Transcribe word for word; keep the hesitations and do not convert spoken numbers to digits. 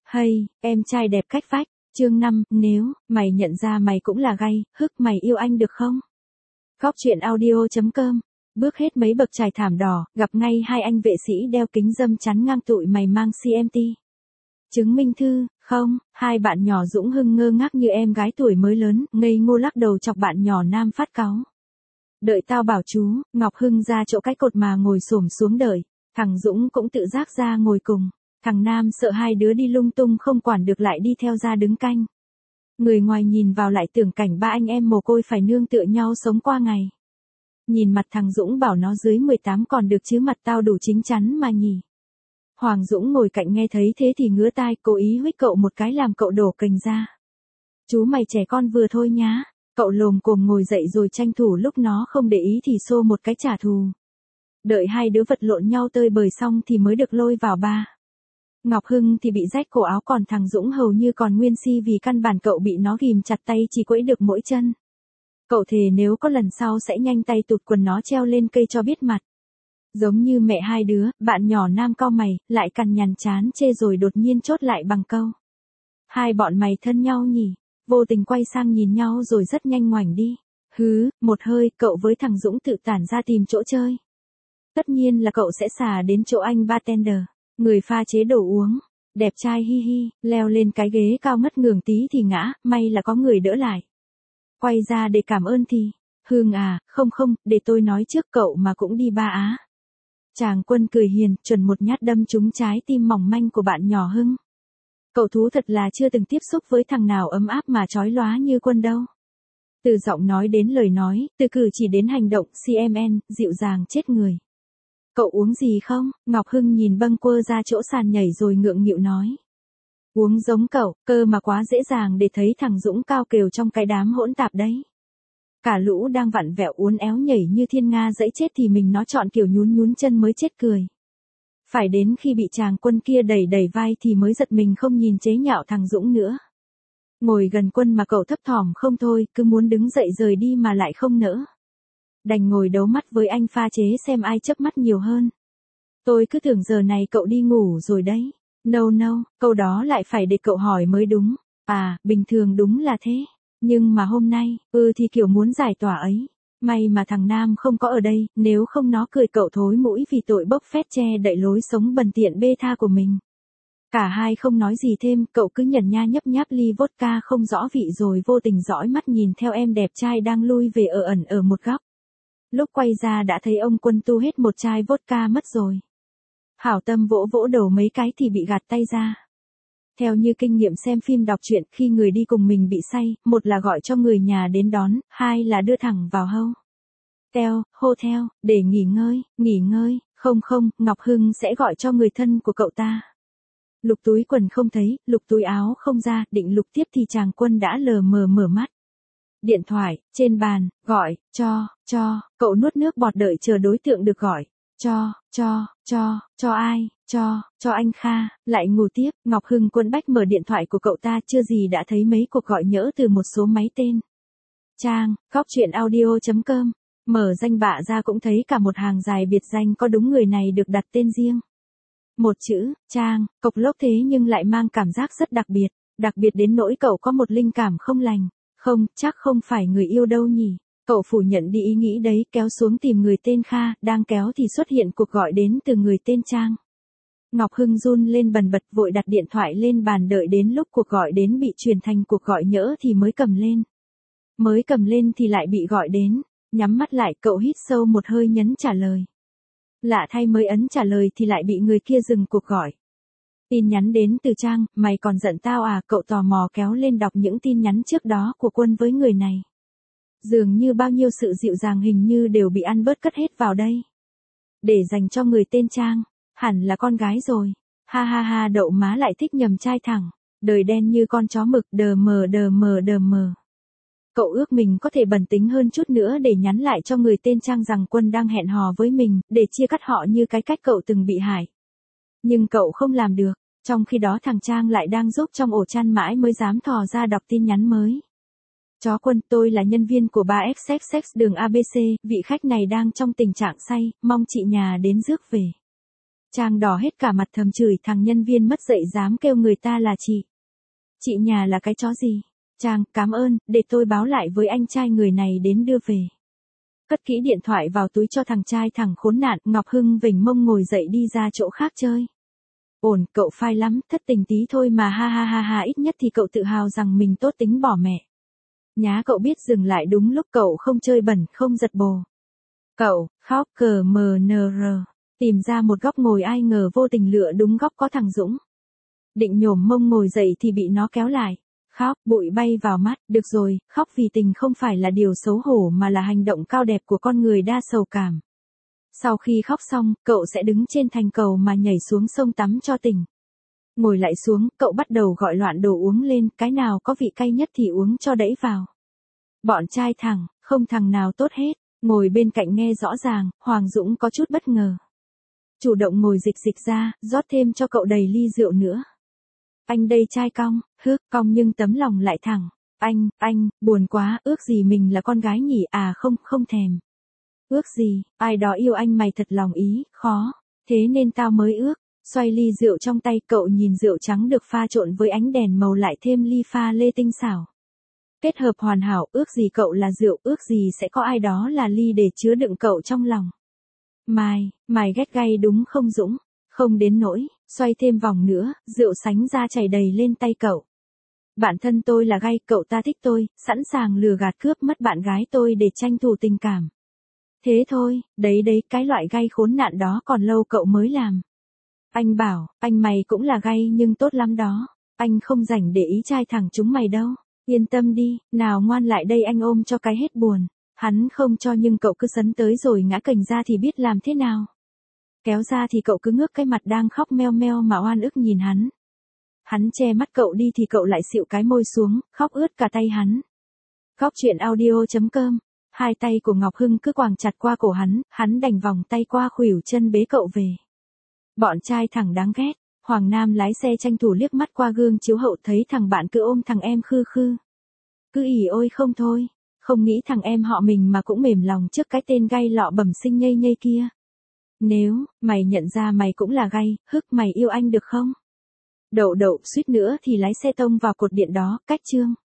Hay, em trai đẹp cách vách, chương năm, nếu, mày nhận ra mày cũng là gay, hức mày yêu anh được không? Góc truyện audio chấm com. Bước hết mấy bậc trải thảm đỏ, gặp ngay hai anh vệ sĩ đeo kính râm chắn ngang tụi mày mang xê em tê. Chứng minh thư, không, hai bạn nhỏ Dũng Hưng ngơ ngác như em gái tuổi mới lớn, ngây ngô lắc đầu chọc bạn nhỏ Nam phát cáu. Đợi tao bảo chú, Ngọc Hưng ra chỗ cái cột mà ngồi xổm xuống đợi, thằng Dũng cũng tự giác ra ngồi cùng, thằng Nam sợ hai đứa đi lung tung không quản được lại đi theo ra đứng canh. Người ngoài nhìn vào lại tưởng cảnh ba anh em mồ côi phải nương tựa nhau sống qua ngày. Nhìn mặt thằng Dũng bảo nó dưới mười tám còn được chứ mặt tao đủ chín chắn mà nhỉ. Hoàng Dũng ngồi cạnh nghe thấy thế thì ngứa tai cố ý huých cậu một cái làm cậu đổ cành ra. Chú mày trẻ con vừa thôi nhá. Cậu lồm cồm ngồi dậy rồi tranh thủ lúc nó không để ý thì xô một cái trả thù. Đợi hai đứa vật lộn nhau tơi bời xong thì mới được lôi vào ba. Ngọc Hưng thì bị rách cổ áo còn thằng Dũng hầu như còn nguyên si vì căn bản cậu bị nó ghìm chặt tay chỉ quẫy được mỗi chân. Cậu thề nếu có lần sau sẽ nhanh tay tụt quần nó treo lên cây cho biết mặt. Giống như mẹ hai đứa, bạn nhỏ Nam cau mày, lại cằn nhằn chán chê rồi đột nhiên chốt lại bằng câu. Hai bọn mày thân nhau nhỉ? Vô tình quay sang nhìn nhau rồi rất nhanh ngoảnh đi. Hứ, một hơi, cậu với thằng Dũng tự tản ra tìm chỗ chơi. Tất nhiên là cậu sẽ xả đến chỗ anh bartender, người pha chế đồ uống. Đẹp trai hi hi, leo lên cái ghế cao ngất ngường tí thì ngã, may là có người đỡ lại. Quay ra để cảm ơn thì, Hương à, không không, để tôi nói trước cậu mà cũng đi ba á. Chàng Quân cười hiền, chuẩn một nhát đâm trúng trái tim mỏng manh của bạn nhỏ Hưng. Cậu thú thật là chưa từng tiếp xúc với thằng nào ấm áp mà chói lóa như Quân đâu. Từ giọng nói đến lời nói, từ cử chỉ đến hành động, xê em en, dịu dàng chết người. Cậu uống gì không? Ngọc Hưng nhìn bâng quơ ra chỗ sàn nhảy rồi ngượng nghịu nói. Uống giống cậu, cơ mà quá dễ dàng để thấy thằng Dũng cao kều trong cái đám hỗn tạp đấy. Cả lũ đang vặn vẹo uốn éo nhảy như thiên nga dẫy chết thì mình nó chọn kiểu nhún nhún chân mới chết cười. Phải đến khi bị chàng Quân kia đẩy đẩy vai thì mới giật mình không nhìn chế nhạo thằng Dũng nữa. Ngồi gần Quân mà cậu thấp thỏm không thôi, cứ muốn đứng dậy rời đi mà lại không nỡ. Đành ngồi đấu mắt với anh pha chế xem ai chớp mắt nhiều hơn. Tôi cứ tưởng giờ này cậu đi ngủ rồi đấy. No no, câu đó lại phải để cậu hỏi mới đúng. À, bình thường đúng là thế. Nhưng mà hôm nay, ừ thì kiểu muốn giải tỏa ấy. May mà thằng Nam không có ở đây, nếu không nó cười cậu thối mũi vì tội bốc phét che đậy lối sống bần tiện bê tha của mình. Cả hai không nói gì thêm, cậu cứ nhẩn nha nhấp nháp ly vodka không rõ vị rồi vô tình dõi mắt nhìn theo em đẹp trai đang lui về ở ẩn ở một góc. Lúc quay ra đã thấy ông Quân tu hết một chai vodka mất rồi. Hảo tâm vỗ vỗ đầu mấy cái thì bị gạt tay ra. Theo như kinh nghiệm xem phim đọc truyện, khi người đi cùng mình bị say, một là gọi cho người nhà đến đón, hai là đưa thẳng vào hâu. Teo, hotel, để nghỉ ngơi, nghỉ ngơi, không không, Ngọc Hưng sẽ gọi cho người thân của cậu ta. Lục túi quần không thấy, lục túi áo không ra, định lục tiếp thì chàng Quân đã lờ mờ mở mắt. Điện thoại, trên bàn, gọi, cho, cho, cậu nuốt nước bọt đợi chờ đối tượng được gọi. Cho, cho, cho, cho ai, cho, cho anh Kha, lại ngủ tiếp, Ngọc Hưng quấn bách mở điện thoại của cậu ta chưa gì đã thấy mấy cuộc gọi nhỡ từ một số máy tên. Trang, góc truyện audio chấm com, mở danh bạ ra cũng thấy cả một hàng dài biệt danh có đúng người này được đặt tên riêng. Một chữ, Trang, cộc lốc thế nhưng lại mang cảm giác rất đặc biệt, đặc biệt đến nỗi cậu có một linh cảm không lành, không, chắc không phải người yêu đâu nhỉ. Cậu phủ nhận đi ý nghĩ đấy, kéo xuống tìm người tên Kha, đang kéo thì xuất hiện cuộc gọi đến từ người tên Trang. Ngọc Hưng run lên bần bật vội đặt điện thoại lên bàn đợi đến lúc cuộc gọi đến bị truyền thành cuộc gọi nhỡ thì mới cầm lên. Mới cầm lên thì lại bị gọi đến, nhắm mắt lại cậu hít sâu một hơi nhấn trả lời. Lạ thay mới ấn trả lời thì lại bị người kia dừng cuộc gọi. Tin nhắn đến từ Trang, mày còn giận tao à, cậu tò mò kéo lên đọc những tin nhắn trước đó của Quân với người này. Dường như bao nhiêu sự dịu dàng hình như đều bị ăn bớt cất hết vào đây. Để dành cho người tên Trang, hẳn là con gái rồi. Ha ha ha đậu má lại thích nhầm trai thẳng. Đời đen như con chó mực đờ mờ đờ mờ đờ mờ. Cậu ước mình có thể bẩn tính hơn chút nữa để nhắn lại cho người tên Trang rằng Quân đang hẹn hò với mình, để chia cắt họ như cái cách cậu từng bị hại. Nhưng cậu không làm được, trong khi đó thằng Trang lại đang giúp trong ổ chăn mãi mới dám thò ra đọc tin nhắn mới. Chó Quân, tôi là nhân viên của ba ép ích ích đường a bê xê, vị khách này đang trong tình trạng say, mong chị nhà đến rước về. Trang đỏ hết cả mặt thầm chửi thằng nhân viên mất dạy dám kêu người ta là chị. Chị nhà là cái chó gì? Trang, cảm ơn, để tôi báo lại với anh trai người này đến đưa về. Cất kỹ điện thoại vào túi cho thằng trai thằng khốn nạn. Ngọc Hưng vểnh mông ngồi dậy đi ra chỗ khác chơi. Ổn, cậu phai lắm, thất tình tí thôi mà ha ha ha ha, ít nhất thì cậu tự hào rằng mình tốt tính bỏ mẹ. Nhá, cậu biết dừng lại đúng lúc, cậu không chơi bẩn, không giật bồ. Cậu, khóc cờ mờ nờ rờ, tìm ra một góc ngồi, ai ngờ vô tình lựa đúng góc có thằng Dũng. Định nhổm mông ngồi dậy thì bị nó kéo lại. Khóc, bụi bay vào mắt, được rồi, khóc vì tình không phải là điều xấu hổ mà là hành động cao đẹp của con người đa sầu cảm. Sau khi khóc xong, cậu sẽ đứng trên thành cầu mà nhảy xuống sông tắm cho tỉnh. Ngồi lại xuống, cậu bắt đầu gọi loạn đồ uống lên, cái nào có vị cay nhất thì uống cho đẫy vào. Bọn trai thẳng, không thằng nào tốt hết, ngồi bên cạnh nghe rõ ràng, Hoàng Dũng có chút bất ngờ. Chủ động ngồi dịch dịch ra, rót thêm cho cậu đầy ly rượu nữa. Anh đây trai cong, hước cong nhưng tấm lòng lại thẳng. Anh, anh, buồn quá, ước gì mình là con gái nhỉ, à không, không thèm. Ước gì, ai đó yêu anh mày thật lòng ý, khó, thế nên tao mới ước. Xoay ly rượu trong tay, cậu nhìn rượu trắng được pha trộn với ánh đèn màu lại thêm ly pha lê tinh xảo. Kết hợp hoàn hảo, ước gì cậu là rượu, ước gì sẽ có ai đó là ly để chứa đựng cậu trong lòng. Mày, mày ghét gay đúng không Dũng? Không đến nỗi, xoay thêm vòng nữa, rượu sánh ra chảy đầy lên tay cậu. Bản thân tôi là gay, cậu ta thích tôi, sẵn sàng lừa gạt cướp mất bạn gái tôi để tranh thủ tình cảm. Thế thôi, đấy đấy, cái loại gay khốn nạn đó còn lâu cậu mới làm. Anh bảo, anh mày cũng là gay nhưng tốt lắm đó. Anh không rảnh để ý trai thẳng chúng mày đâu. Yên tâm đi, nào ngoan lại đây anh ôm cho cái hết buồn. Hắn không cho nhưng cậu cứ sấn tới rồi ngã cành ra thì biết làm thế nào. Kéo ra thì cậu cứ ngước cái mặt đang khóc meo meo mà oan ức nhìn hắn. Hắn che mắt cậu đi thì cậu lại xịu cái môi xuống, khóc ướt cả tay hắn. Góc chuyện audio chấm com. Hai tay của Ngọc Hưng cứ quàng chặt qua cổ hắn, hắn đành vòng tay qua khuỷu chân bế cậu về. Bọn trai thẳng đáng ghét. Hoàng Nam lái xe tranh thủ liếc mắt qua gương chiếu hậu thấy thằng bạn cứ ôm thằng em khư khư. Cứ ỉ ôi không thôi. Không nghĩ thằng em họ mình mà cũng mềm lòng trước cái tên gay lọ bẩm sinh nhây nhây kia. Nếu, mày nhận ra mày cũng là gay, hức mày yêu anh được không? Đậu đậu suýt nữa thì lái xe tông vào cột điện đó, cách chương.